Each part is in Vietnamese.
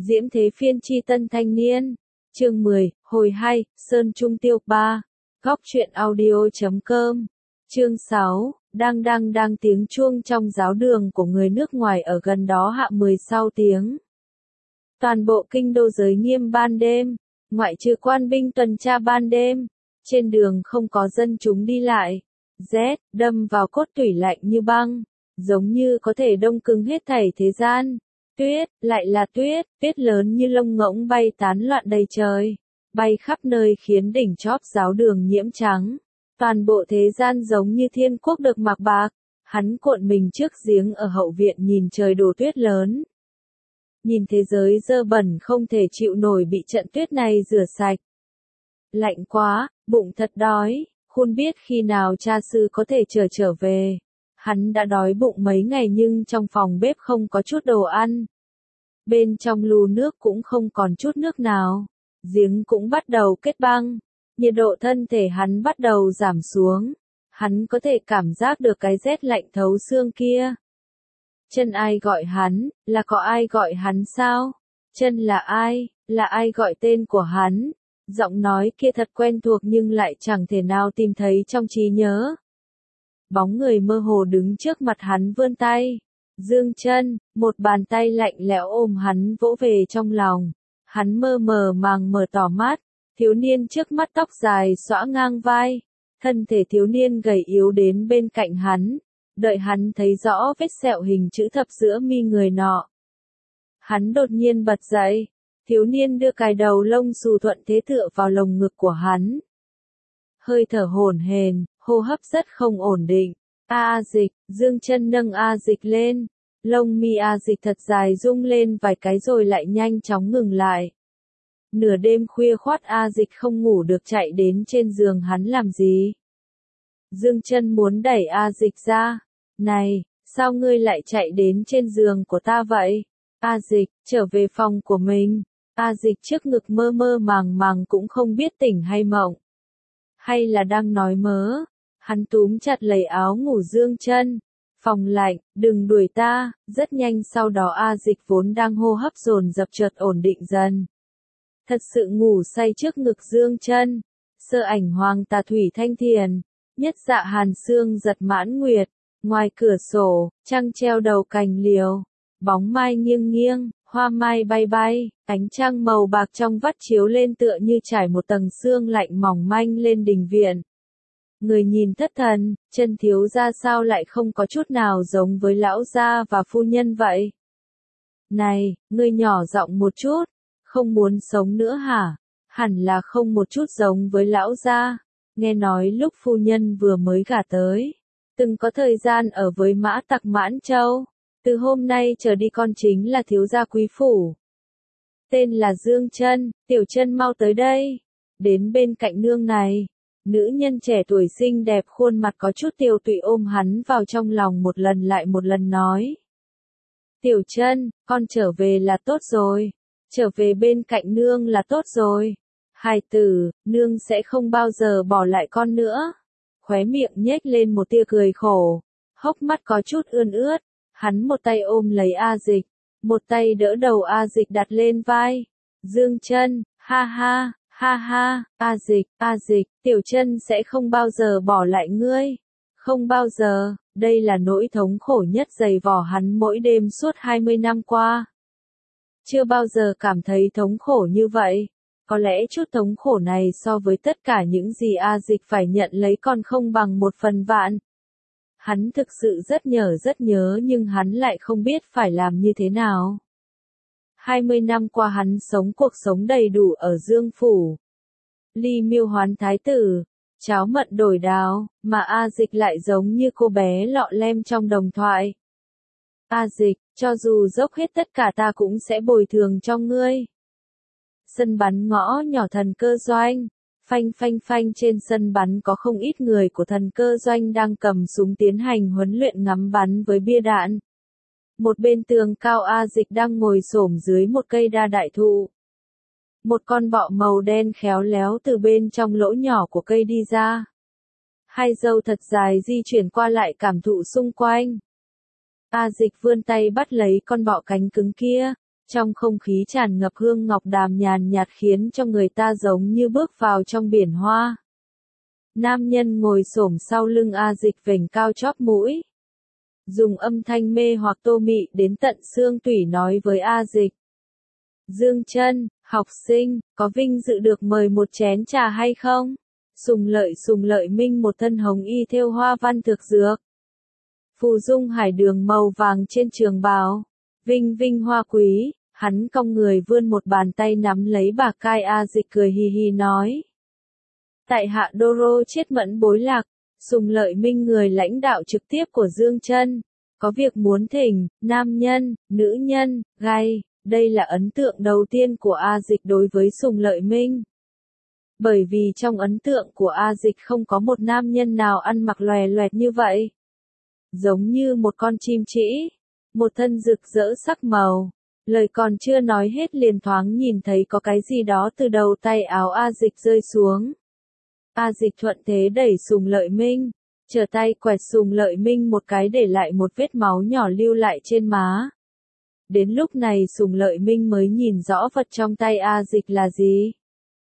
Diễm Thế Phiên Chi Tân Thanh Niên. Chương 10, hồi 2, Sơn Trung Tiêu 3. Góc truyện audio.com. Chương 6, đang tiếng chuông trong giáo đường của người nước ngoài ở gần đó hạ 10 sau tiếng. Toàn bộ kinh đô giới nghiêm ban đêm, ngoại trừ quan binh tuần tra ban đêm, trên đường không có dân chúng đi lại. Rét, đâm vào cốt tủy lạnh như băng, giống như có thể đông cứng hết thảy thế gian. Tuyết, lại là tuyết, tuyết lớn như lông ngỗng bay tán loạn đầy trời, bay khắp nơi khiến đỉnh chóp giáo đường nhiễm trắng. Toàn bộ thế gian giống như thiên quốc được mặc bạc, hắn cuộn mình trước giếng ở hậu viện nhìn trời đổ tuyết lớn. Nhìn thế giới dơ bẩn không thể chịu nổi bị trận tuyết này rửa sạch. Lạnh quá, bụng thật đói, không biết khi nào cha sư có thể trở về. Hắn đã đói bụng mấy ngày nhưng trong phòng bếp không có chút đồ ăn. Bên trong lu nước cũng không còn chút nước nào. Giếng cũng bắt đầu kết băng. Nhiệt độ thân thể hắn bắt đầu giảm xuống. Hắn có thể cảm giác được cái rét lạnh thấu xương kia. Chân ai gọi hắn, là có ai gọi hắn sao? Chân là ai gọi tên của hắn? Giọng nói kia thật quen thuộc nhưng lại chẳng thể nào tìm thấy trong trí nhớ. Bóng người mơ hồ đứng trước mặt hắn vươn tay. Dương Chân, một bàn tay lạnh lẽo ôm hắn vỗ về trong lòng. Hắn mơ màng mở tỏ mắt. Thiếu niên trước mắt tóc dài xõa ngang vai. Thân thể thiếu niên gầy yếu đến bên cạnh hắn. Đợi hắn thấy rõ vết sẹo hình chữ thập giữa mi người nọ. Hắn đột nhiên bật dậy. Thiếu niên đưa cài đầu lông xù thuận thế tựa vào lồng ngực của hắn. Hơi thở hổn hển, hô hấp rất không ổn định. A Dịch, Dương Chân nâng A Dịch lên. Lông mi A Dịch thật dài rung lên vài cái rồi lại nhanh chóng ngừng lại. Nửa đêm khuya khoắt A Dịch không ngủ được chạy đến trên giường hắn làm gì? Dương Chân muốn đẩy A Dịch ra. Này, sao ngươi lại chạy đến trên giường của ta vậy? A Dịch, trở về phòng của mình. A Dịch trước ngực mơ màng cũng không biết tỉnh hay mộng. Hay là đang nói mớ. Hắn túm chặt lấy áo ngủ Dương Chân. Phòng lạnh, đừng đuổi ta. Rất nhanh sau đó A Dịch vốn đang hô hấp dồn dập chợt ổn định dần. Thật sự ngủ say trước ngực Dương Chân. Sơ ảnh hoàng tà thủy thanh thiền. Nhất dạ hàn sương giật mãn nguyệt. Ngoài cửa sổ, trăng treo đầu cành liễu. Bóng mai nghiêng, hoa mai bay, ánh trăng màu bạc trong vắt chiếu lên tựa như trải một tầng sương lạnh mỏng manh lên đình viện. Người nhìn thất thần, chân thiếu gia sao lại không có chút nào giống với lão gia và phu nhân vậy? Này, ngươi nhỏ giọng một chút, không muốn sống nữa hả? Hẳn là không một chút giống với lão gia. Nghe nói lúc phu nhân vừa mới gả tới, từng có thời gian ở với mã tặc Mãn Châu. Từ hôm nay trở đi con chính là thiếu gia quý phủ. Tên là Dương Chân, Tiểu Chân mau tới đây. Đến bên cạnh nương này. Nữ nhân trẻ tuổi xinh đẹp khuôn mặt có chút tiều tụy ôm hắn vào trong lòng một lần lại một lần nói. Tiểu Chân, con trở về là tốt rồi. Trở về bên cạnh nương là tốt rồi. Hài tử, nương sẽ không bao giờ bỏ lại con nữa. Khóe miệng nhếch lên một tia cười khổ. Hốc mắt có chút ươn ướt. Hắn một tay ôm lấy A Dịch, một tay đỡ đầu A Dịch đặt lên vai. Dương Chân, ha ha, A Dịch, Tiểu Chân sẽ không bao giờ bỏ lại ngươi. Không bao giờ, đây là nỗi thống khổ nhất dày vò hắn mỗi đêm suốt 20 năm qua. Chưa bao giờ cảm thấy thống khổ như vậy. Có lẽ chút thống khổ này so với tất cả những gì A Dịch phải nhận lấy còn không bằng 1/1000. Hắn thực sự rất nhớ nhưng hắn lại không biết phải làm như thế nào. 20 năm qua hắn sống cuộc sống đầy đủ ở Dương Phủ. Ly Miêu hoán thái tử, cháo mận đổi đào, mà A Dịch lại giống như cô bé lọ lem trong đồng thoại. A Dịch, cho dù dốc hết tất cả ta cũng sẽ bồi thường cho ngươi. Sân bắn ngõ nhỏ Thần Cơ Doanh. Phanh trên sân bắn có không ít người của Thần Cơ Doanh đang cầm súng tiến hành huấn luyện ngắm bắn với bia đạn. Một bên tường cao A Dịch đang ngồi xổm dưới một cây đa đại thụ. Một con bọ màu đen khéo léo từ bên trong lỗ nhỏ của cây đi ra. Hai râu thật dài di chuyển qua lại cảm thụ xung quanh. A Dịch vươn tay bắt lấy con bọ cánh cứng kia. Trong không khí tràn ngập hương ngọc đàm nhàn nhạt khiến cho người ta giống như bước vào trong biển hoa. Nam nhân ngồi xổm sau lưng A Dịch vểnh cao chóp mũi. Dùng âm thanh mê hoặc tô mị đến tận xương tủy nói với A Dịch. Dương Chân, học sinh, có vinh dự được mời một chén trà hay không? Sùng Lợi Minh một thân hồng y thêu hoa văn thực dược. Phù dung hải đường màu vàng trên trường bào. Vinh vinh hoa quý, hắn cong người vươn một bàn tay nắm lấy bả cai A Dịch cười hì hì nói. Tại hạ Đô chết mẫn bối lạc, Sùng Lợi Minh người lãnh đạo trực tiếp của Dương Chân. Có việc muốn thỉnh, nam nhân, nữ nhân, gay, đây là ấn tượng đầu tiên của A Dịch đối với Sùng Lợi Minh. Bởi vì trong ấn tượng của A Dịch không có một nam nhân nào ăn mặc lòe loẹt như vậy. Giống như một con chim trĩ, một thân rực rỡ sắc màu. Lời còn chưa nói hết liền thoáng nhìn thấy có cái gì đó từ đầu tay áo A Dịch rơi xuống. A Dịch thuận thế đẩy Sùng Lợi Minh, trở tay quẹt Sùng Lợi Minh một cái để lại một vết máu nhỏ lưu lại trên má. Đến lúc này Sùng Lợi Minh mới nhìn rõ vật trong tay A Dịch là gì.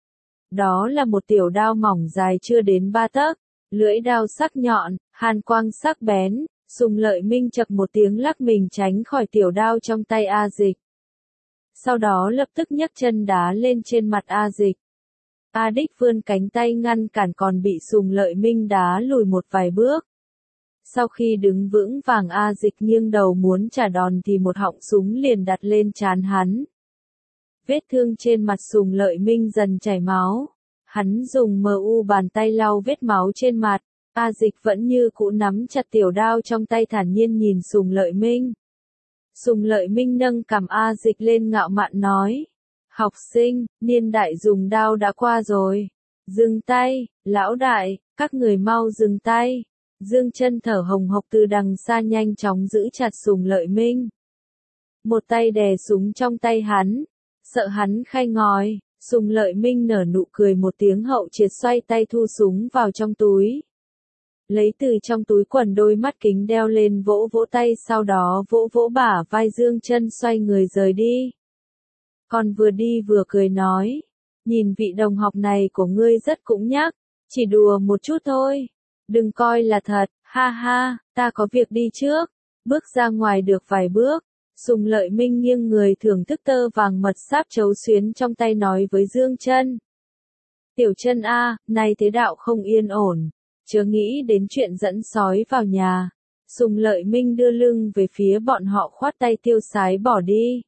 Đó là một tiểu đao mỏng dài chưa đến 3 tấc, lưỡi đao sắc nhọn, hàn quang sắc bén. Sùng Lợi Minh chậc một tiếng lắc mình tránh khỏi tiểu đao trong tay A Dịch. Sau đó lập tức nhấc chân đá lên trên mặt A Dịch. A Đích vươn cánh tay ngăn cản còn bị Sùng Lợi Minh đá lùi một vài bước. Sau khi đứng vững vàng A Dịch nghiêng đầu muốn trả đòn thì một họng súng liền đặt lên trán hắn. Vết thương trên mặt Sùng Lợi Minh dần chảy máu. Hắn dùng bàn tay lau vết máu trên mặt. A Dịch vẫn như cũ nắm chặt tiểu đao trong tay thản nhiên nhìn Sùng Lợi Minh. Sùng Lợi Minh nâng cằm A Dịch lên ngạo mạn nói. Học sinh, niên đại dùng đao đã qua rồi. Dừng tay, lão đại, các người mau dừng tay. Dương Chân thở hồng hộc từ đằng xa nhanh chóng giữ chặt Sùng Lợi Minh. Một tay đè súng trong tay hắn. Sợ hắn khai ngói, Sùng Lợi Minh nở nụ cười một tiếng hậu triệt xoay tay thu súng vào trong túi. Lấy từ trong túi quần đôi mắt kính đeo lên vỗ vỗ tay sau đó vỗ bả vai Dương Chân xoay người rời đi. Còn vừa đi vừa cười nói, nhìn vị đồng học này của ngươi rất cũng nhắc, chỉ đùa một chút thôi, đừng coi là thật, ha ha, ta có việc đi trước. Bước ra ngoài được vài bước, Sùng Lợi Minh nghiêng người thưởng thức tơ vàng mật sáp chấu xuyến trong tay nói với Dương Chân. Tiểu Chân a, nay thế đạo không yên ổn, chớ nghĩ đến chuyện dẫn sói vào nhà. Sùng Lợi Minh đưa lưng về phía bọn họ khoát tay tiêu sái bỏ đi.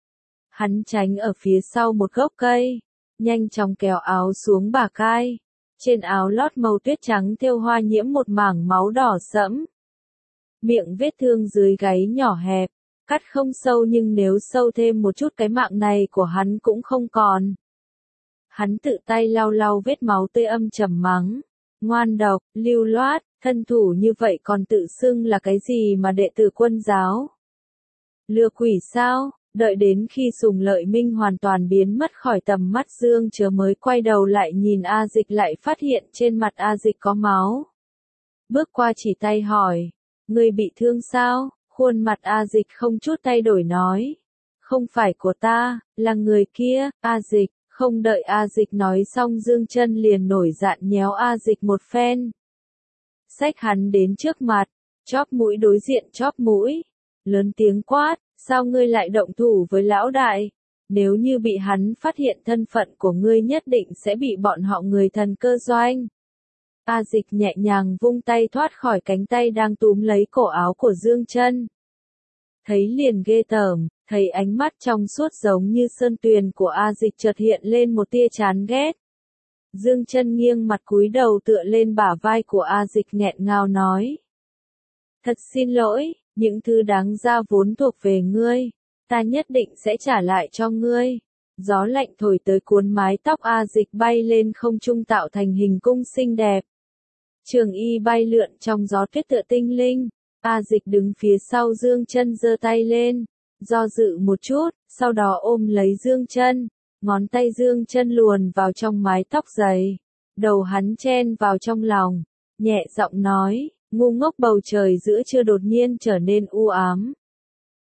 Hắn tránh ở phía sau một gốc cây, nhanh chóng kéo áo xuống bả cai. Trên áo lót màu tuyết trắng thêu hoa nhiễm một mảng máu đỏ sẫm. Miệng vết thương dưới gáy nhỏ hẹp, cắt không sâu nhưng nếu sâu thêm một chút cái mạng này của hắn cũng không còn. Hắn tự tay lau vết máu tươi âm trầm mắng. Ngoan độc, lưu loát, thân thủ như vậy còn tự xưng là cái gì mà đệ tử quân giáo? Lừa quỷ sao? Đợi đến khi Sùng Lợi Minh hoàn toàn biến mất khỏi tầm mắt Dương Chớ mới quay đầu lại nhìn A Dịch lại phát hiện trên mặt A Dịch có máu. Bước qua chỉ tay hỏi, ngươi bị thương sao? Khuôn mặt A Dịch không chút thay đổi nói, không phải của ta, là người kia. A Dịch, không đợi A Dịch nói xong Dương Chân liền nổi giận nhéo A Dịch một phen. Xách hắn đến trước mặt, chóp mũi đối diện chóp mũi, lớn tiếng quát. Sao ngươi lại động thủ với lão đại? Nếu như bị hắn phát hiện thân phận của ngươi nhất định sẽ bị bọn họ người thần cơ doanh. A Dịch nhẹ nhàng vung tay thoát khỏi cánh tay đang túm lấy cổ áo của Dương Chân. Thấy liền ghê tởm, thấy ánh mắt trong suốt giống như sơn tuyền của A Dịch chợt hiện lên một tia chán ghét. Dương Chân nghiêng mặt cúi đầu tựa lên bả vai của A Dịch nghẹn ngào nói. Thật xin lỗi. Những thứ đáng ra vốn thuộc về ngươi, ta nhất định sẽ trả lại cho ngươi. Gió lạnh thổi tới cuốn mái tóc A Dịch bay lên không trung tạo thành hình cung xinh đẹp. Trường y bay lượn trong gió tuyết tựa tinh linh. A Dịch đứng phía sau Dương Chân giơ tay lên, do dự một chút, sau đó ôm lấy Dương Chân. Ngón tay Dương Chân luồn vào trong mái tóc dày. Đầu hắn chen vào trong lòng, nhẹ giọng nói. Ngu ngốc bầu trời giữa trưa đột nhiên trở nên u ám.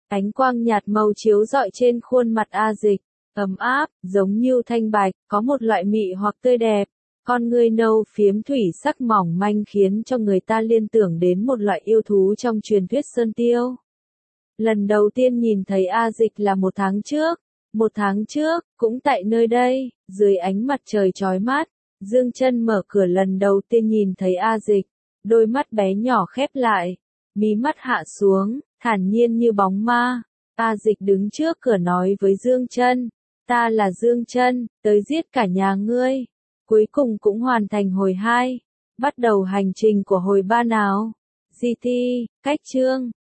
Ánh quang nhạt màu chiếu rọi trên khuôn mặt A Dịch, ấm áp, giống như thanh bạch, có một loại mị hoặc tươi đẹp. Con ngươi nâu phiếm thủy sắc mỏng manh khiến cho người ta liên tưởng đến một loại yêu thú trong truyền thuyết Sơn Tiêu. Lần đầu tiên nhìn thấy A Dịch là 1 tháng trước. 1 tháng trước, cũng tại nơi đây, dưới ánh mặt trời chói mắt, Dương Chân mở cửa lần đầu tiên nhìn thấy A Dịch, đôi mắt bé nhỏ khép lại, mí mắt hạ xuống, thản nhiên như bóng ma. A Dịch đứng trước cửa nói với Dương Chân, ta là Dương Chân, tới giết cả nhà ngươi. Cuối cùng cũng hoàn thành hồi 2, bắt đầu hành trình của hồi 3 nào. GT, cách chương.